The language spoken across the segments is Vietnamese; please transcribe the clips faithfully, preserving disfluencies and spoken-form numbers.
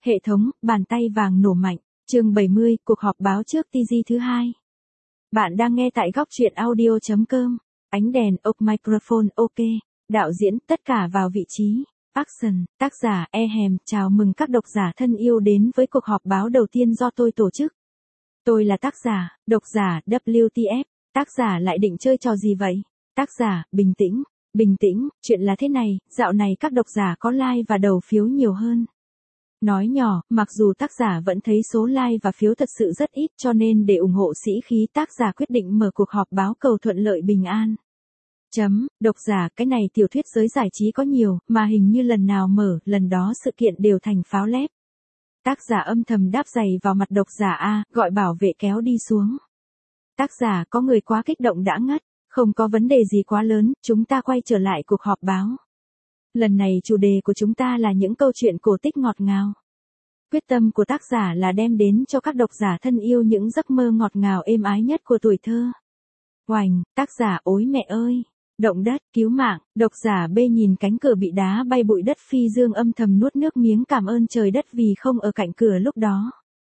Hệ thống, bàn tay vàng nổ mạnh, chương bảy mươi, cuộc họp báo trước tê giê thứ hai. Bạn đang nghe tại góc truyện audio chấm com, ánh đèn, op microphone, ok, đạo diễn, tất cả vào vị trí, action, tác giả, Ehem, chào mừng các độc giả thân yêu đến với cuộc họp báo đầu tiên do tôi tổ chức. Tôi là tác giả, độc giả, vê kép tê ép, tác giả lại định chơi trò gì vậy? Tác giả, bình tĩnh, bình tĩnh, chuyện là thế này, dạo này các độc giả có like và đầu phiếu nhiều hơn. Nói nhỏ, mặc dù tác giả vẫn thấy số like và phiếu thật sự rất ít cho nên để ủng hộ sĩ khí tác giả quyết định mở cuộc họp báo cầu thuận lợi bình an. Chấm, độc giả, cái này tiểu thuyết giới giải trí có nhiều, mà hình như lần nào mở, lần đó sự kiện đều thành pháo lép. Tác giả âm thầm đáp giày vào mặt độc giả A, gọi bảo vệ kéo đi xuống. Tác giả có người quá kích động đã ngất, không có vấn đề gì quá lớn, chúng ta quay trở lại cuộc họp báo. Lần này chủ đề của chúng ta là những câu chuyện cổ tích ngọt ngào. Quyết tâm của tác giả là đem đến cho các độc giả thân yêu những giấc mơ ngọt ngào êm ái nhất của tuổi thơ. Oành, tác giả ối mẹ ơi. Động đất, cứu mạng, độc giả B nhìn cánh cửa bị đá bay bụi đất phi dương âm thầm nuốt nước miếng cảm ơn trời đất vì không ở cạnh cửa lúc đó.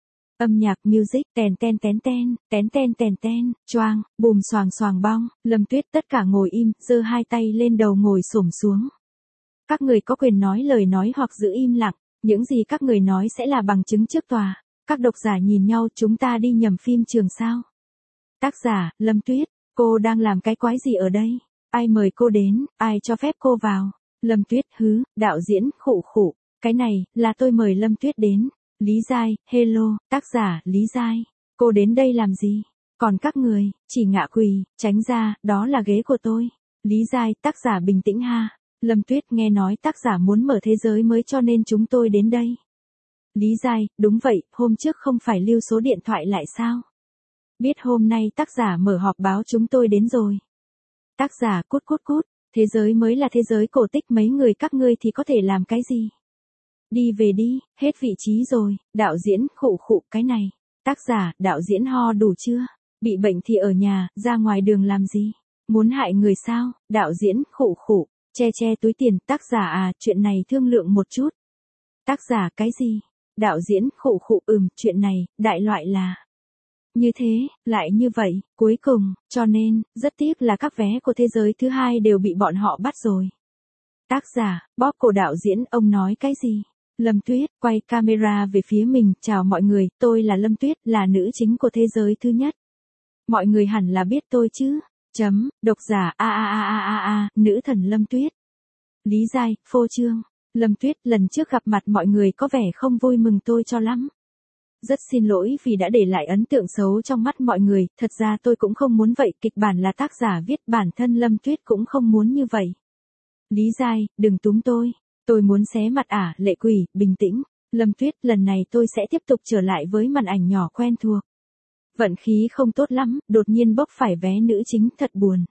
Âm nhạc music, tèn ten tén ten, tén ten tèn ten, choang, bùm xoàng xoàng bong, Lâm Tuyết tất cả ngồi im, giơ hai tay lên đầu ngồi xổm xuống. Các người có quyền nói lời nói hoặc giữ im lặng, những gì các người nói sẽ là bằng chứng trước tòa. Các độc giả nhìn nhau, chúng ta đi nhầm phim trường sao? Tác giả, Lâm Tuyết, cô đang làm cái quái gì ở đây? Ai mời cô đến, ai cho phép cô vào? Lâm Tuyết, hứ, đạo diễn, khụ khụ, cái này, là tôi mời Lâm Tuyết đến. Lý Giai, hello, tác giả, Lý Giai, cô đến đây làm gì? Còn các người, chỉ ngạ quỳ, tránh ra, đó là ghế của tôi. Lý Giai, tác giả bình tĩnh ha. Lâm Tuyết, nghe nói tác giả muốn mở thế giới mới cho nên chúng tôi đến đây. Lý Giai, đúng vậy, hôm trước không phải lưu số điện thoại lại sao? Biết hôm nay tác giả mở họp báo chúng tôi đến rồi. Tác giả, cút cút cút, thế giới mới là thế giới cổ tích, mấy người các ngươi thì có thể làm cái gì? Đi về đi, hết vị trí rồi, đạo diễn, khụ khụ, cái này. Tác giả, đạo diễn ho đủ chưa? Bị bệnh thì ở nhà, ra ngoài đường làm gì? Muốn hại người sao? Đạo diễn, khụ khụ, che che túi tiền, tác giả à, chuyện này thương lượng một chút. Tác giả, cái gì? Đạo diễn, khụ khụ, ừm, chuyện này, đại loại là. Như thế, lại như vậy, cuối cùng, cho nên, rất tiếc là các vé của thế giới thứ hai đều bị bọn họ bắt rồi. Tác giả, bóp cổ đạo diễn, ông nói cái gì? Lâm Tuyết, quay camera về phía mình, chào mọi người, tôi là Lâm Tuyết, là nữ chính của thế giới thứ nhất. Mọi người hẳn là biết tôi chứ? Chấm, độc giả, a a a a a a, nữ thần Lâm Tuyết. Lý Giai, phô trương. Lâm Tuyết, lần trước gặp mặt mọi người có vẻ không vui mừng tôi cho lắm. Rất xin lỗi vì đã để lại ấn tượng xấu trong mắt mọi người, thật ra tôi cũng không muốn vậy, kịch bản là tác giả viết, bản thân Lâm Tuyết cũng không muốn như vậy. Lý Giai, đừng túm tôi. Tôi muốn xé mặt ả, lệ quỷ, bình tĩnh. Lâm Tuyết, lần này tôi sẽ tiếp tục trở lại với màn ảnh nhỏ quen thuộc. Vận khí không tốt lắm, đột nhiên bốc phải vé nữ chính, thật buồn.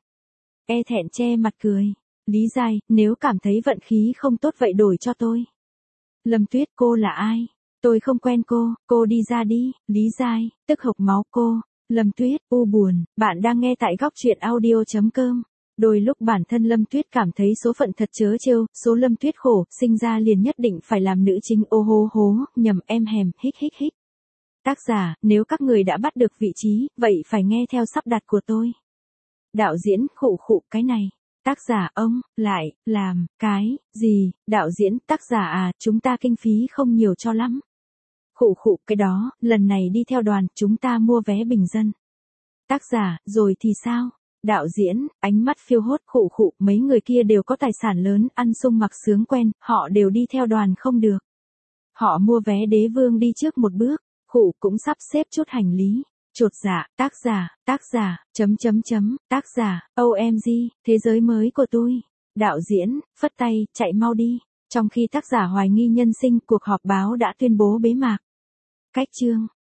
E thẹn che mặt cười. Lý Giai, nếu cảm thấy vận khí không tốt vậy đổi cho tôi. Lâm Tuyết, cô là ai? Tôi không quen cô, cô đi ra đi. Lý Giai, tức hộc máu cô. Lâm Tuyết, u buồn, bạn đang nghe tại góc truyện audio chấm com. Đôi lúc bản thân Lâm Tuyết cảm thấy số phận thật trớ trêu, số Lâm Tuyết khổ, sinh ra liền nhất định phải làm nữ chính, ô hô hố, nhầm em hèm, hích hích hích. Tác giả, nếu các người đã bắt được vị trí, vậy phải nghe theo sắp đặt của tôi. Đạo diễn, khụ khụ, cái này. Tác giả, ông, lại, làm, cái, gì? Đạo diễn, tác giả à, chúng ta kinh phí không nhiều cho lắm. Khụ khụ, cái đó, lần này đi theo đoàn, chúng ta mua vé bình dân. Tác giả, rồi thì sao? Đạo diễn, ánh mắt phiêu hốt, khụ khụ, mấy người kia đều có tài sản lớn, ăn sung mặc sướng quen, họ đều đi theo đoàn không được. Họ mua vé đế vương đi trước một bước, khụ cũng sắp xếp chút hành lý. Chột dạ, tác giả, tác giả, chấm chấm chấm, tác giả, ô em giê, thế giới mới của tôi. Đạo diễn, phất tay, chạy mau đi. Trong khi tác giả hoài nghi nhân sinh, cuộc họp báo đã tuyên bố bế mạc. Cách chương.